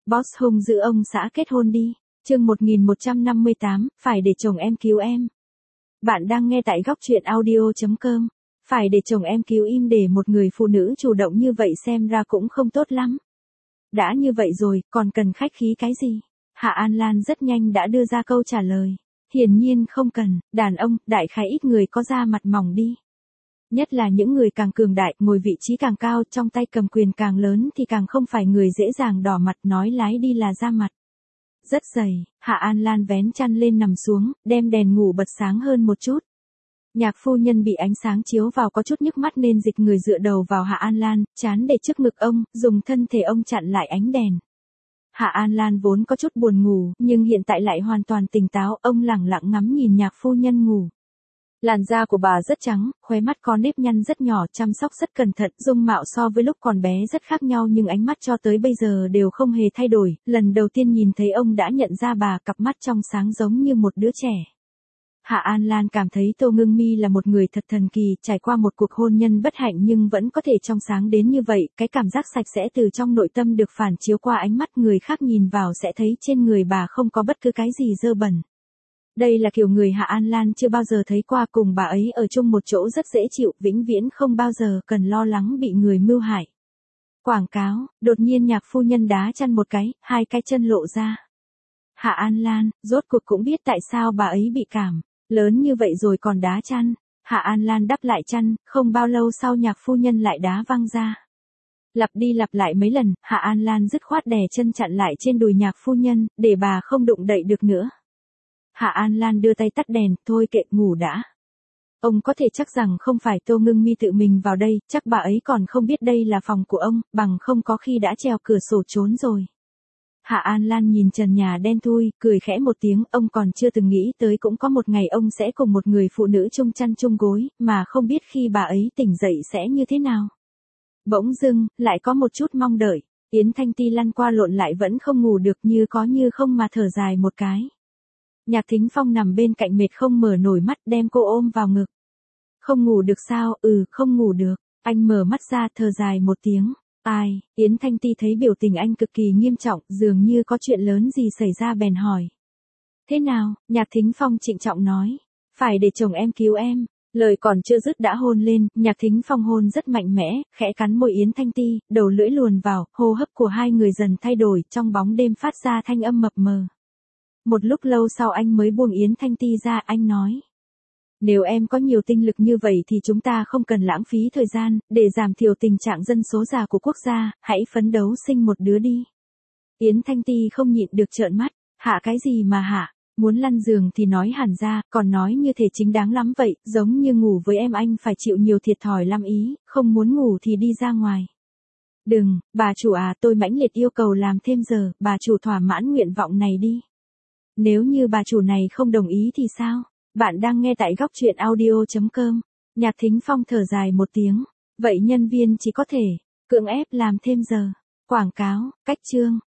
Boss hung giữ ông xã kết hôn đi. Chương 1158, phải để chồng em cứu em. Bạn đang nghe tại góc truyện audio.com. Phải để chồng em cứu im để một người phụ nữ chủ động như vậy xem ra cũng không tốt lắm. Đã như vậy rồi, còn cần khách khí cái gì? Hạ An Lan rất nhanh đã đưa ra câu trả lời. Hiển nhiên không cần, đàn ông, đại khái ít người có da mặt mỏng đi. Nhất là những người càng cường đại, ngồi vị trí càng cao, trong tay cầm quyền càng lớn thì càng không phải người dễ dàng đỏ mặt nói lái đi là ra mặt. Rất dày, Hạ An Lan vén chăn lên nằm xuống, đem đèn ngủ bật sáng hơn một chút. Nhạc phu nhân bị ánh sáng chiếu vào có chút nhức mắt nên dịch người dựa đầu vào Hạ An Lan, trán để trước ngực ông, dùng thân thể ông chặn lại ánh đèn. Hạ An Lan vốn có chút buồn ngủ, nhưng hiện tại lại hoàn toàn tỉnh táo, ông lẳng lặng ngắm nhìn nhạc phu nhân ngủ. Làn da của bà rất trắng, khóe mắt có nếp nhăn rất nhỏ, chăm sóc rất cẩn thận, dung mạo so với lúc còn bé rất khác nhau nhưng ánh mắt cho tới bây giờ đều không hề thay đổi. Lần đầu tiên nhìn thấy ông đã nhận ra bà, cặp mắt trong sáng giống như một đứa trẻ. Hạ An Lan cảm thấy Tô Ngưng Mi là một người thật thần kỳ, trải qua một cuộc hôn nhân bất hạnh nhưng vẫn có thể trong sáng đến như vậy, cái cảm giác sạch sẽ từ trong nội tâm được phản chiếu qua ánh mắt người khác nhìn vào sẽ thấy trên người bà không có bất cứ cái gì dơ bẩn. Đây là kiểu người Hạ An Lan chưa bao giờ thấy qua, cùng bà ấy ở chung một chỗ rất dễ chịu, vĩnh viễn không bao giờ cần lo lắng bị người mưu hại. Quảng cáo, đột nhiên nhạc phu nhân đá chăn một cái, hai cái chân lộ ra. Hạ An Lan, rốt cuộc cũng biết tại sao bà ấy bị cảm, lớn như vậy rồi còn đá chăn. Hạ An Lan đắp lại chăn, không bao lâu sau nhạc phu nhân lại đá văng ra. Lặp đi lặp lại mấy lần, Hạ An Lan dứt khoát đè chân chặn lại trên đùi nhạc phu nhân, để bà không đụng đậy được nữa. Hạ An Lan đưa tay tắt đèn, thôi kệ, ngủ đã. Ông có thể chắc rằng không phải Tô Ngưng Mi tự mình vào đây, chắc bà ấy còn không biết đây là phòng của ông, bằng không có khi đã trèo cửa sổ trốn rồi. Hạ An Lan nhìn trần nhà đen thui, cười khẽ một tiếng, ông còn chưa từng nghĩ tới cũng có một ngày ông sẽ cùng một người phụ nữ chung chăn chung gối, mà không biết khi bà ấy tỉnh dậy sẽ như thế nào. Bỗng dưng, lại có một chút mong đợi, Yến Thanh Ti lăn qua lộn lại vẫn không ngủ được, như có như không mà thở dài một cái. Nhạc Thính Phong nằm bên cạnh mệt không mở nổi mắt, đem cô ôm vào ngực. Không ngủ được sao? Không ngủ được. Anh mở mắt ra, thở dài một tiếng. Ai? Yến Thanh Ti thấy biểu tình anh cực kỳ nghiêm trọng, dường như có chuyện lớn gì xảy ra bèn hỏi. Thế nào? Nhạc Thính Phong trịnh trọng nói. Phải để chồng em cứu em. Lời còn chưa dứt đã hôn lên, Nhạc Thính Phong hôn rất mạnh mẽ, khẽ cắn môi Yến Thanh Ti, đầu lưỡi luồn vào, hô hấp của hai người dần thay đổi, trong bóng đêm phát ra thanh âm mập mờ. Một lúc lâu sau anh mới buông Yến Thanh Ti ra, anh nói. Nếu em có nhiều tinh lực như vậy thì chúng ta không cần lãng phí thời gian, để giảm thiểu tình trạng dân số già của quốc gia, hãy phấn đấu sinh một đứa đi. Yến Thanh Ti không nhịn được trợn mắt, hạ cái gì mà hạ, muốn lăn giường thì nói hẳn ra, còn nói như thể chính đáng lắm vậy, giống như ngủ với em anh phải chịu nhiều thiệt thòi lắm ý, không muốn ngủ thì đi ra ngoài. Đừng, bà chủ à, tôi mãnh liệt yêu cầu làm thêm giờ, bà chủ thỏa mãn nguyện vọng này đi. Nếu như bà chủ này không đồng ý thì sao? Bạn đang nghe tại góc truyện audio.com. Nhạc Thính Phong thở dài một tiếng. Vậy nhân viên chỉ có thể cưỡng ép làm thêm giờ. Quảng cáo, cách chương.